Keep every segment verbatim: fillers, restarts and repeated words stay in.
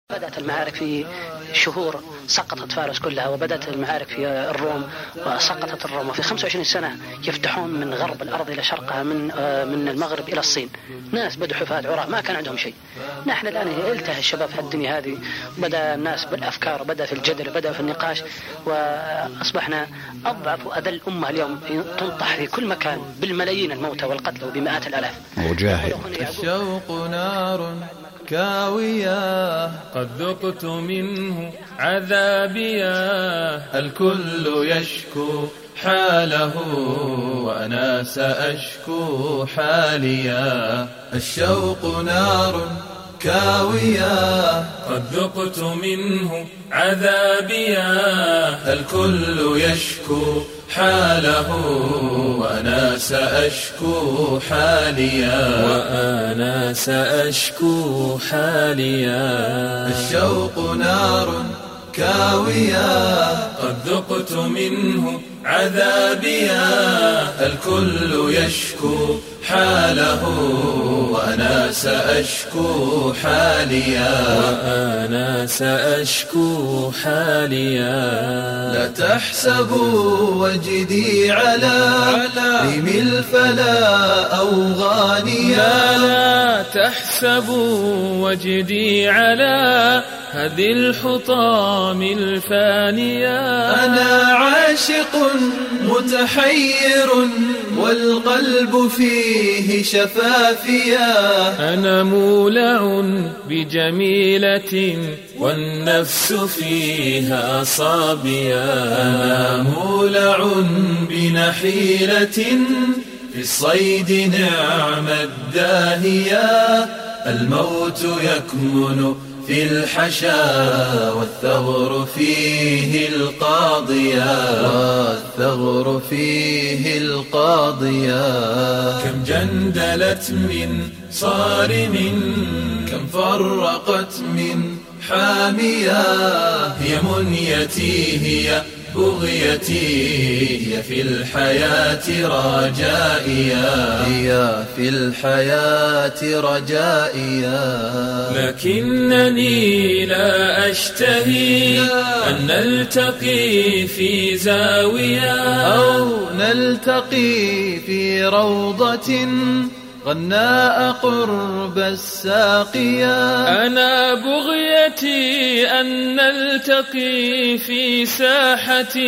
بدأت المعارك في شهور سقطت فارس كلها، وبدأت المعارك في الروم وسقطت الروم، وفي خمسة وعشرين سنة يفتحون من غرب الأرض إلى شرقها، من من المغرب إلى الصين. ناس بدوا حفاة عراة ما كان عندهم شيء. نحن الآن التهى الشباب في الدنيا هذه، بدأ الناس بالأفكار، بدأ في الجدل، بدأ في النقاش، وأصبحنا أضعف وأذل أمة اليوم تنطح في كل مكان بالملايين الموتى والقتل وبمئات الآلاف. مجاهد. الشوق نار كاوية قد ذقت منه عذابيا، الكل يشكو حاله وأنا سأشكو حاليا. الشوق نار كاوية قد ذقت منه عذابيا، الكل يشكو حاله وأنا سأشكو حاليا. وأنا سأشكو حاليا. الشوق نار كاوية قد ذقت منه عذابيا، الكل يشكو حاله وأنا سأشكو حاليا. وأنا سأشكو حاليا. لا تحسبوا وجدي على ريم الفلا أو غانيا، لا تحسبوا وجدي على هذه الحطام الفانية. أنا عاشق متحير والقلب فيه شفافيا، أنا مولع بجميلة والنفس فيها صابية. أنا مولع بنحيلة في الصيد نعم الداهية، الموت يكمن في الحشا والثغر فيه القاضية، والثغر فيه القاضية. كم جندلت من صارم، كم فرقت من حامية، هي منيتي هي بغيتي، هي في الحياة رجائيا، هي في الحياة رجائيا. لكنني لا أشتهي أن نلتقي في زاوية، أو نلتقي في روضة غناء قرب الساقية. أنا بغيتي أن نلتقي في ساحة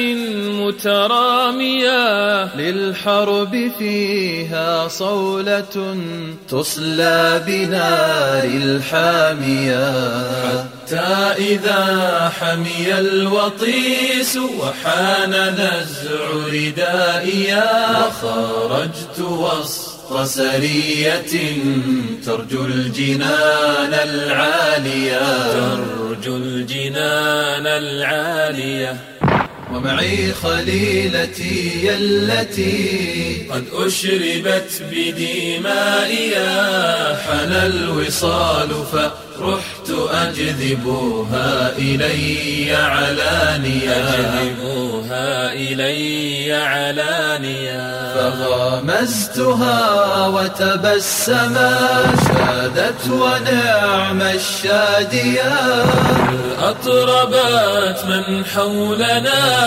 مترامية، للحرب فيها صولة تصلى بنار الحامية، حتى إذا حمي الوطيس وحان نزع ردائيا، وخرجت وسط سرية ترجو الجنان العالية، ترجو الجنان العالية. ومعي خليلتي التي قد أشربت بدمائيا، حان الوصال فرحت أجذبها إلي علانيا، أجذبها إلي علانيا. فغمزتها وتبسما شادت ونعم الشادية، أطربت من حولنا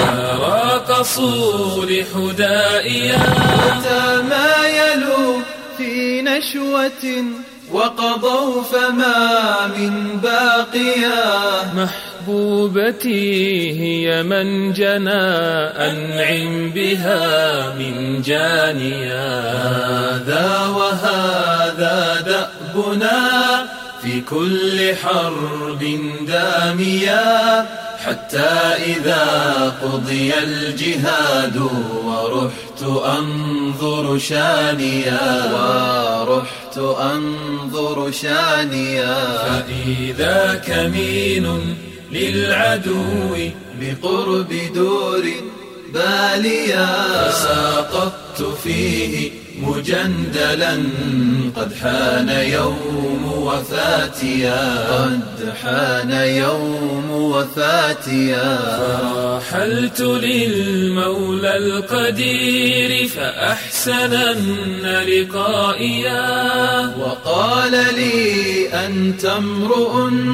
راقصوا لحدائيا، وتمايلوا في نشوة وقضوا فما من باقيا. محبوبتي هي من جنى أنعم بها من جانيا، هذا وهذا دأبنا في كل حرب دامية، حتى إذا قضي الجهاد ورحت أنظر شانيا، ورحت أنظر شانيا. فإذا كمين للعدو بقرب دور باليا، فساقطت فيه مجندلا قد حان يوم وفاتيا، قد حان يوم وفاتيا. فرحلت للمولى القدير فأحسنن لقائيا، وقال لي أنت امرؤ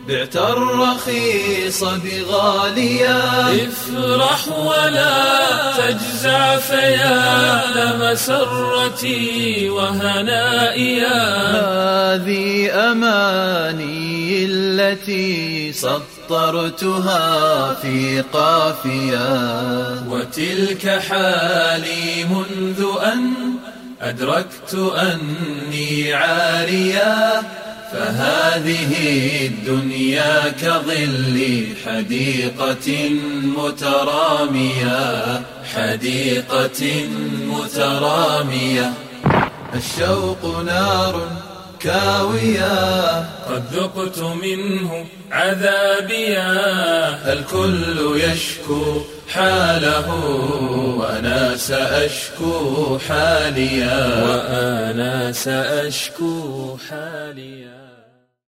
بعت الرخيص بغاليا. افرح ولا تجزع فيا لمسرتي وهنائيا. هذه أماني التي سطرتها في قافيا. وتلك حالي منذ أن أدركت أني عاريا. فهذه الدنيا كظل حديقة مترامية، حديقة مترامية. الشوق نار كاوية، قد ذقت منه عذابيا. الكل يشكو حاله وأنا سأشكو حاليا، وأنا سأشكو حاليا.